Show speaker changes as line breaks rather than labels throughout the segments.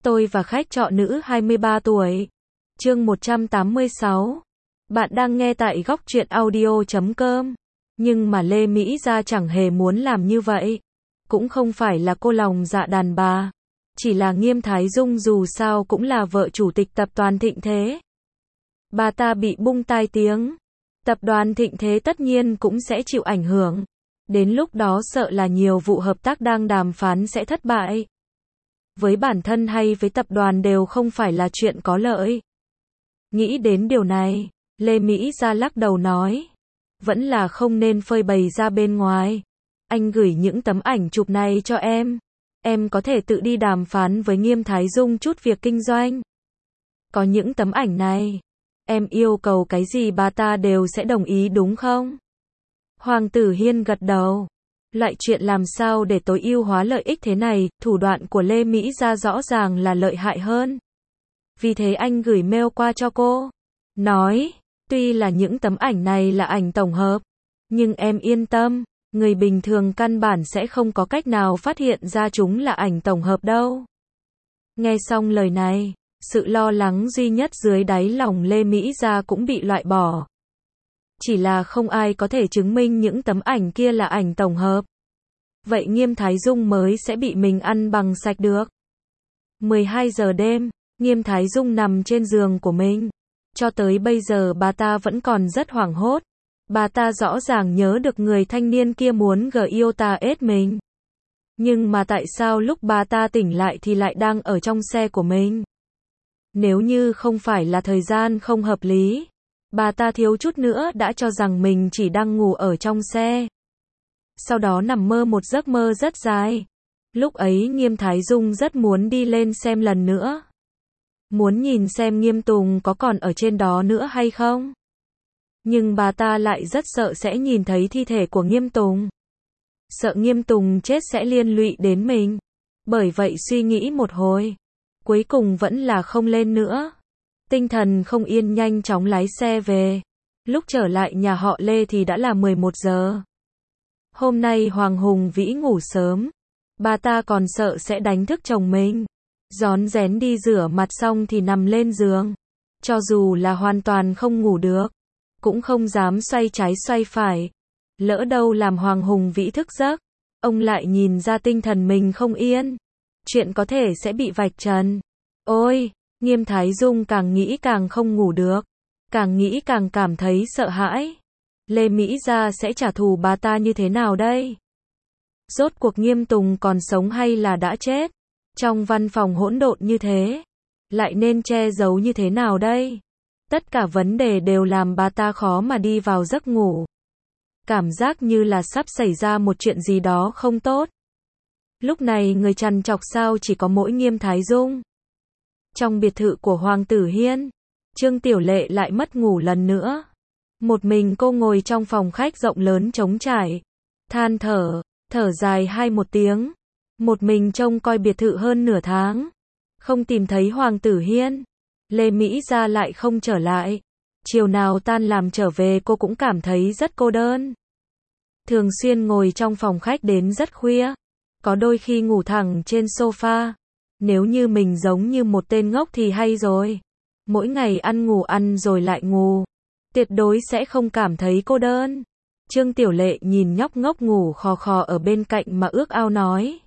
Tôi và khách trọ nữ 23 tuổi. Chương 186. Bạn đang nghe tại góc truyện audio.com. Nhưng mà Lê Mỹ Gia chẳng hề muốn làm như vậy. Cũng không phải là cô lòng dạ đàn bà. Chỉ là Nghiêm Thái Dung dù sao cũng là vợ chủ tịch tập đoàn Thịnh Thế. Bà ta bị bung tai tiếng. Tập đoàn Thịnh Thế tất nhiên cũng sẽ chịu ảnh hưởng. Đến lúc đó sợ là nhiều vụ hợp tác đang đàm phán sẽ thất bại. Với bản thân hay với tập đoàn đều không phải là chuyện có lợi. Nghĩ đến điều này, Lê Mỹ Gia lắc đầu nói. Vẫn là không nên phơi bày ra bên ngoài. Anh gửi những tấm ảnh chụp này cho em. Em có thể tự đi đàm phán với Nghiêm Thái Dung chút việc kinh doanh. Có những tấm ảnh này, em yêu cầu cái gì bà ta đều sẽ đồng ý đúng không? Hoàng tử Hiên gật đầu. Loại chuyện làm sao để tối ưu hóa lợi ích thế này, thủ đoạn của Lê Mỹ Gia rõ ràng là lợi hại hơn. Vì thế anh gửi mail qua cho cô. Nói, tuy là những tấm ảnh này là ảnh tổng hợp, nhưng em yên tâm, người bình thường căn bản sẽ không có cách nào phát hiện ra chúng là ảnh tổng hợp đâu. Nghe xong lời này, sự lo lắng duy nhất dưới đáy lòng Lê Mỹ Gia cũng bị loại bỏ. Chỉ là không ai có thể chứng minh những tấm ảnh kia là ảnh tổng hợp. Vậy Nghiêm Thái Dung mới sẽ bị mình ăn bằng sạch được. 12 giờ đêm, Nghiêm Thái Dung nằm trên giường của mình. Cho tới bây giờ bà ta vẫn còn rất hoảng hốt. Bà ta rõ ràng nhớ được người thanh niên kia muốn GIOTA mình. Nhưng mà tại sao lúc bà ta tỉnh lại thì lại đang ở trong xe của mình? Nếu như không phải là thời gian không hợp lý, bà ta thiếu chút nữa đã cho rằng mình chỉ đang ngủ ở trong xe. Sau đó nằm mơ một giấc mơ rất dài. Lúc ấy Nghiêm Thái Dung rất muốn đi lên xem lần nữa. Muốn nhìn xem Nghiêm Tùng có còn ở trên đó nữa hay không. Nhưng bà ta lại rất sợ sẽ nhìn thấy thi thể của Nghiêm Tùng. Sợ Nghiêm Tùng chết sẽ liên lụy đến mình. Bởi vậy suy nghĩ một hồi, cuối cùng vẫn là không lên nữa. Tinh thần không yên nhanh chóng lái xe về. Lúc trở lại nhà họ Lê thì đã là 11 giờ. Hôm nay Hoàng Hùng Vĩ ngủ sớm. Bà ta còn sợ sẽ đánh thức chồng mình. Rón rén đi rửa mặt xong thì nằm lên giường. Cho dù là hoàn toàn không ngủ được, cũng không dám xoay trái xoay phải. Lỡ đâu làm Hoàng Hùng Vĩ thức giấc, ông lại nhìn ra tinh thần mình không yên. Chuyện có thể sẽ bị vạch trần. Ôi, Nghiêm Thái Dung càng nghĩ càng không ngủ được. Càng nghĩ càng cảm thấy sợ hãi. Lê Mỹ Gia sẽ trả thù bà ta như thế nào đây? Rốt cuộc Nghiêm Tùng còn sống hay là đã chết? Trong văn phòng hỗn độn như thế, lại nên che giấu như thế nào đây? Tất cả vấn đề đều làm bà ta khó mà đi vào giấc ngủ. Cảm giác như là sắp xảy ra một chuyện gì đó không tốt. Lúc này người trằn trọc sao chỉ có mỗi Nghiêm Thái Dung. Trong biệt thự của Hoàng tử Hiên, Trương Tiểu Lệ lại mất ngủ lần nữa. Một mình cô ngồi trong phòng khách rộng lớn trống trải, than thở dài một tiếng. Một mình trông coi biệt thự hơn nửa tháng, không tìm thấy Hoàng tử Hiên. Lê Mỹ Gia lại không trở lại. Chiều nào tan làm trở về cô cũng cảm thấy rất cô đơn. Thường xuyên ngồi trong phòng khách đến rất khuya. Có đôi khi ngủ thẳng trên sofa. Nếu như mình giống như một tên ngốc thì hay rồi. Mỗi ngày ăn ngủ ăn rồi lại ngủ. Tuyệt đối sẽ không cảm thấy cô đơn. Trương Tiểu Lệ nhìn nhóc ngốc ngủ khò khò ở bên cạnh mà ước ao nói.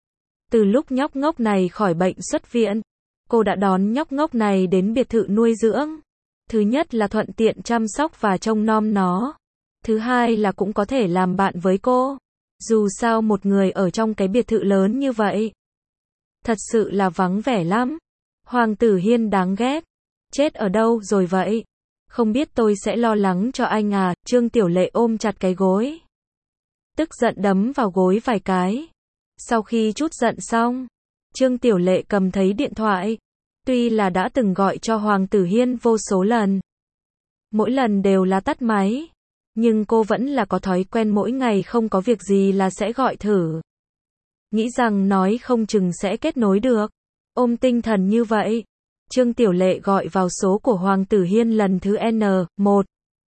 Từ lúc nhóc ngốc này khỏi bệnh xuất viện, cô đã đón nhóc ngốc này đến biệt thự nuôi dưỡng. Thứ nhất là thuận tiện chăm sóc và trông nom nó. Thứ hai là cũng có thể làm bạn với cô. Dù sao một người ở trong cái biệt thự lớn như vậy, thật sự là vắng vẻ lắm. Hoàng tử Hiên đáng ghét. Chết ở đâu rồi vậy? Không biết tôi sẽ lo lắng cho anh à? Trương Tiểu Lệ ôm chặt cái gối, tức giận đấm vào gối vài cái. Sau khi trút giận xong, Trương Tiểu Lệ cầm thấy điện thoại. Tuy là đã từng gọi cho Hoàng tử Hiên vô số lần, mỗi lần đều là tắt máy, nhưng cô vẫn là có thói quen mỗi ngày không có việc gì là sẽ gọi thử. Nghĩ rằng nói không chừng sẽ kết nối được. Ôm tinh thần như vậy, Trương Tiểu Lệ gọi vào số của Hoàng tử Hiên lần thứ N1.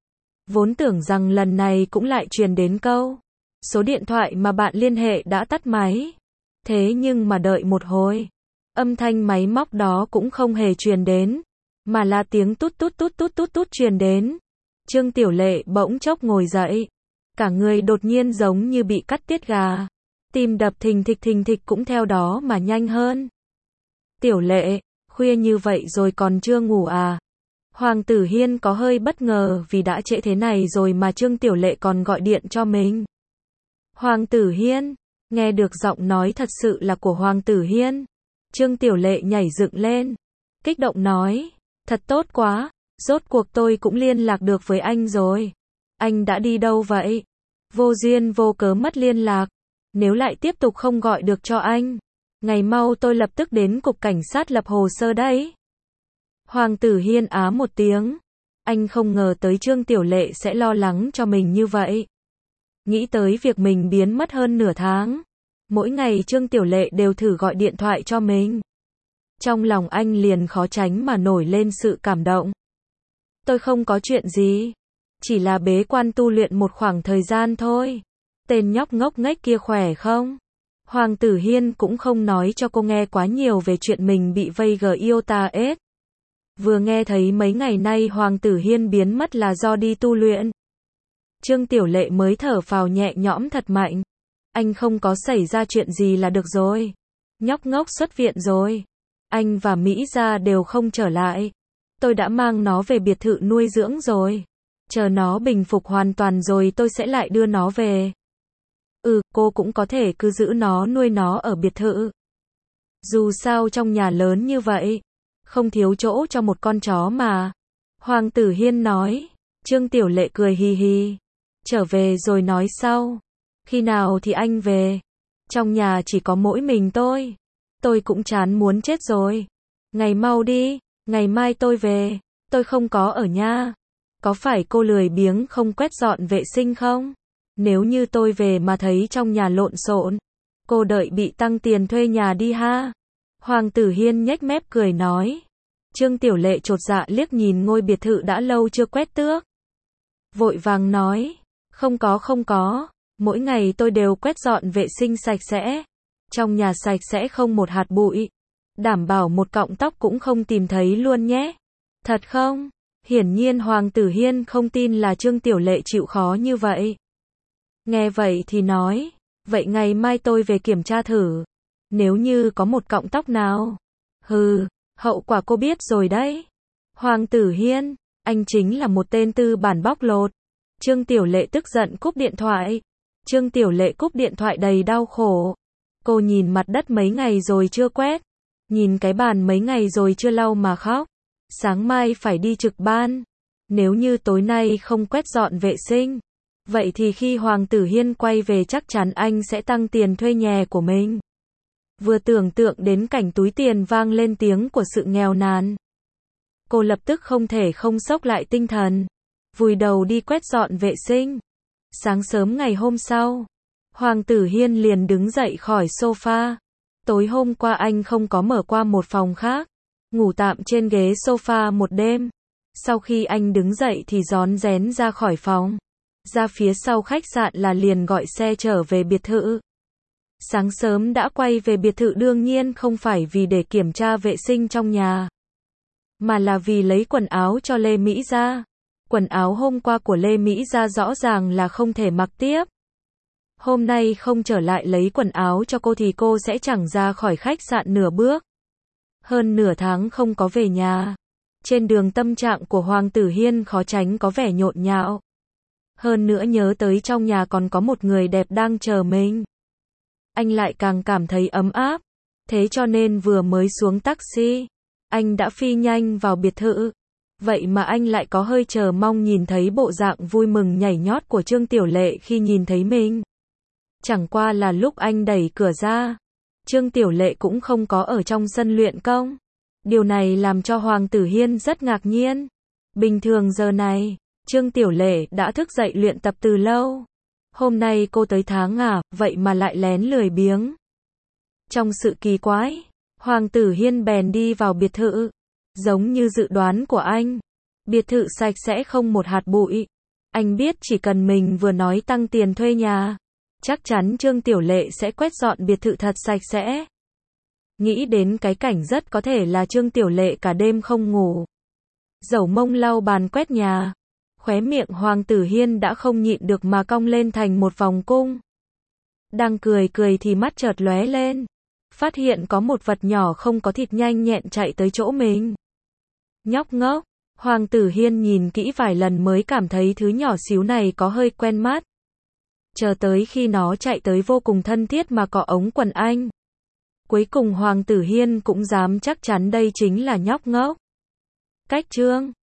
Vốn tưởng rằng lần này cũng lại truyền đến câu số điện thoại mà bạn liên hệ đã tắt máy. Thế nhưng mà đợi một hồi, Âm thanh máy móc đó cũng không hề truyền đến, mà là tiếng tút tút tút tút tút tút truyền đến. Trương Tiểu Lệ bỗng chốc ngồi dậy, cả người đột nhiên giống như bị cắt tiết gà, tim đập thình thịch cũng theo đó mà nhanh hơn. Tiểu Lệ, khuya như vậy rồi còn chưa ngủ à? Hoàng Tử Hiên có hơi bất ngờ vì đã trễ thế này rồi mà Trương Tiểu Lệ còn gọi điện cho mình. Hoàng Tử Hiên, nghe được giọng nói thật sự là của Hoàng Tử Hiên. Trương Tiểu Lệ nhảy dựng lên, kích động nói, thật tốt quá, rốt cuộc tôi cũng liên lạc được với anh rồi. Anh đã đi đâu vậy? Vô duyên vô cớ mất liên lạc, nếu lại tiếp tục không gọi được cho anh, ngày mau tôi lập tức đến cục cảnh sát lập hồ sơ đấy. Hoàng Tử Hiên á một tiếng, anh không ngờ tới Trương Tiểu Lệ sẽ lo lắng cho mình như vậy. Nghĩ tới việc mình biến mất hơn nửa tháng, mỗi ngày Trương Tiểu Lệ đều thử gọi điện thoại cho mình. Trong lòng anh liền khó tránh mà nổi lên sự cảm động. Tôi không có chuyện gì, chỉ là bế quan tu luyện một khoảng thời gian thôi. Tên nhóc ngốc nghếch kia khỏe không? Hoàng Tử Hiên cũng không nói cho cô nghe quá nhiều về chuyện mình bị vây Iota S. Vừa nghe thấy mấy ngày nay Hoàng Tử Hiên biến mất là do đi tu luyện, Trương Tiểu Lệ mới thở phào nhẹ nhõm thật mạnh. Anh không có xảy ra chuyện gì là được rồi. Nhóc ngốc xuất viện rồi. Anh và Mỹ Gia đều không trở lại. Tôi đã mang nó về biệt thự nuôi dưỡng rồi. Chờ nó bình phục hoàn toàn rồi tôi sẽ lại đưa nó về. Cô cũng có thể cứ giữ nó nuôi nó ở biệt thự. Dù sao trong nhà lớn như vậy, không thiếu chỗ cho một con chó mà. Hoàng Tử Hiên nói. Trương Tiểu Lệ cười hì hì. Trở về rồi nói sau. Khi nào thì anh về? Trong nhà chỉ có mỗi mình tôi. Tôi cũng chán muốn chết rồi. Ngày mau đi, ngày mai tôi về. Tôi không có ở nhà. Có phải cô lười biếng không quét dọn vệ sinh không? Nếu như tôi về mà thấy trong nhà lộn xộn, cô đợi bị tăng tiền thuê nhà đi ha. Hoàng Tử Hiên nhếch mép cười nói. Trương Tiểu Lệ chột dạ liếc nhìn ngôi biệt thự đã lâu chưa quét tước. Vội vàng nói. Không có. Mỗi ngày tôi đều quét dọn vệ sinh sạch sẽ. Trong nhà sạch sẽ không một hạt bụi. Đảm bảo một cọng tóc cũng không tìm thấy luôn nhé. Thật không? Hiển nhiên Hoàng Tử Hiên không tin là Trương Tiểu Lệ chịu khó như vậy. Nghe vậy thì nói. Vậy ngày mai tôi về kiểm tra thử. Nếu như có một cọng tóc nào. Hậu quả cô biết rồi đấy. Hoàng Tử Hiên, anh chính là một tên tư bản bóc lột. Trương Tiểu Lệ tức giận cúp điện thoại. Trương Tiểu Lệ cúp điện thoại đầy đau khổ. Cô nhìn mặt đất mấy ngày rồi chưa quét. Nhìn cái bàn mấy ngày rồi chưa lau mà khóc. Sáng mai phải đi trực ban. Nếu như tối nay không quét dọn vệ sinh, vậy thì khi Hoàng Tử Hiên quay về chắc chắn anh sẽ tăng tiền thuê nhà của mình. Vừa tưởng tượng đến cảnh túi tiền vang lên tiếng của sự nghèo nàn, cô lập tức không thể không xốc lại tinh thần, vùi đầu đi quét dọn vệ sinh. Sáng sớm ngày hôm sau, Hoàng Tử Hiên liền đứng dậy khỏi sofa. Tối hôm qua anh không có mở qua một phòng khác, ngủ tạm trên ghế sofa một đêm. Sau khi anh đứng dậy thì rón rén ra khỏi phòng, ra phía sau khách sạn là liền gọi xe trở về biệt thự. Sáng sớm đã quay về biệt thự đương nhiên không phải vì để kiểm tra vệ sinh trong nhà, mà là vì lấy quần áo cho Lê Mỹ Gia. Quần áo hôm qua của Lê Mỹ Gia rõ ràng là không thể mặc tiếp. Hôm nay không trở lại lấy quần áo cho cô thì cô sẽ chẳng ra khỏi khách sạn nửa bước. Hơn nửa tháng không có về nhà. Trên đường tâm trạng của Hoàng Tử Hiên khó tránh có vẻ nhộn nhạo. Hơn nữa nhớ tới trong nhà còn có một người đẹp đang chờ mình. Anh lại càng cảm thấy ấm áp. Thế cho nên vừa mới xuống taxi, anh đã phi nhanh vào biệt thự. Vậy mà anh lại có hơi chờ mong nhìn thấy bộ dạng vui mừng nhảy nhót của Trương Tiểu Lệ khi nhìn thấy mình. Chẳng qua là lúc anh đẩy cửa ra, Trương Tiểu Lệ cũng không có ở trong sân luyện công. Điều này làm cho Hoàng Tử Hiên rất ngạc nhiên. Bình thường giờ này, Trương Tiểu Lệ đã thức dậy luyện tập từ lâu. Hôm nay cô tới tháng vậy mà lại lén lười biếng. Trong sự kỳ quái, Hoàng Tử Hiên bèn đi vào biệt thự. Giống như dự đoán của anh, biệt thự sạch sẽ không một hạt bụi. Anh biết chỉ cần mình vừa nói tăng tiền thuê nhà, chắc chắn Trương Tiểu Lệ sẽ quét dọn biệt thự thật sạch sẽ. Nghĩ đến cái cảnh rất có thể là Trương Tiểu Lệ cả đêm không ngủ. Dẩu mông lau bàn quét nhà. Khóe miệng Hoàng Tử Hiên đã không nhịn được mà cong lên thành một vòng cung. Đang cười cười thì mắt chợt lóe lên. Phát hiện có một vật nhỏ không có thịt nhanh nhẹn chạy tới chỗ mình. Nhóc ngốc. Hoàng Tử Hiên nhìn kỹ vài lần mới cảm thấy thứ nhỏ xíu này có hơi quen mắt. Chờ tới khi nó chạy tới vô cùng thân thiết mà cọ ống quần anh. Cuối cùng Hoàng Tử Hiên cũng dám chắc chắn đây chính là nhóc ngốc. Cách chương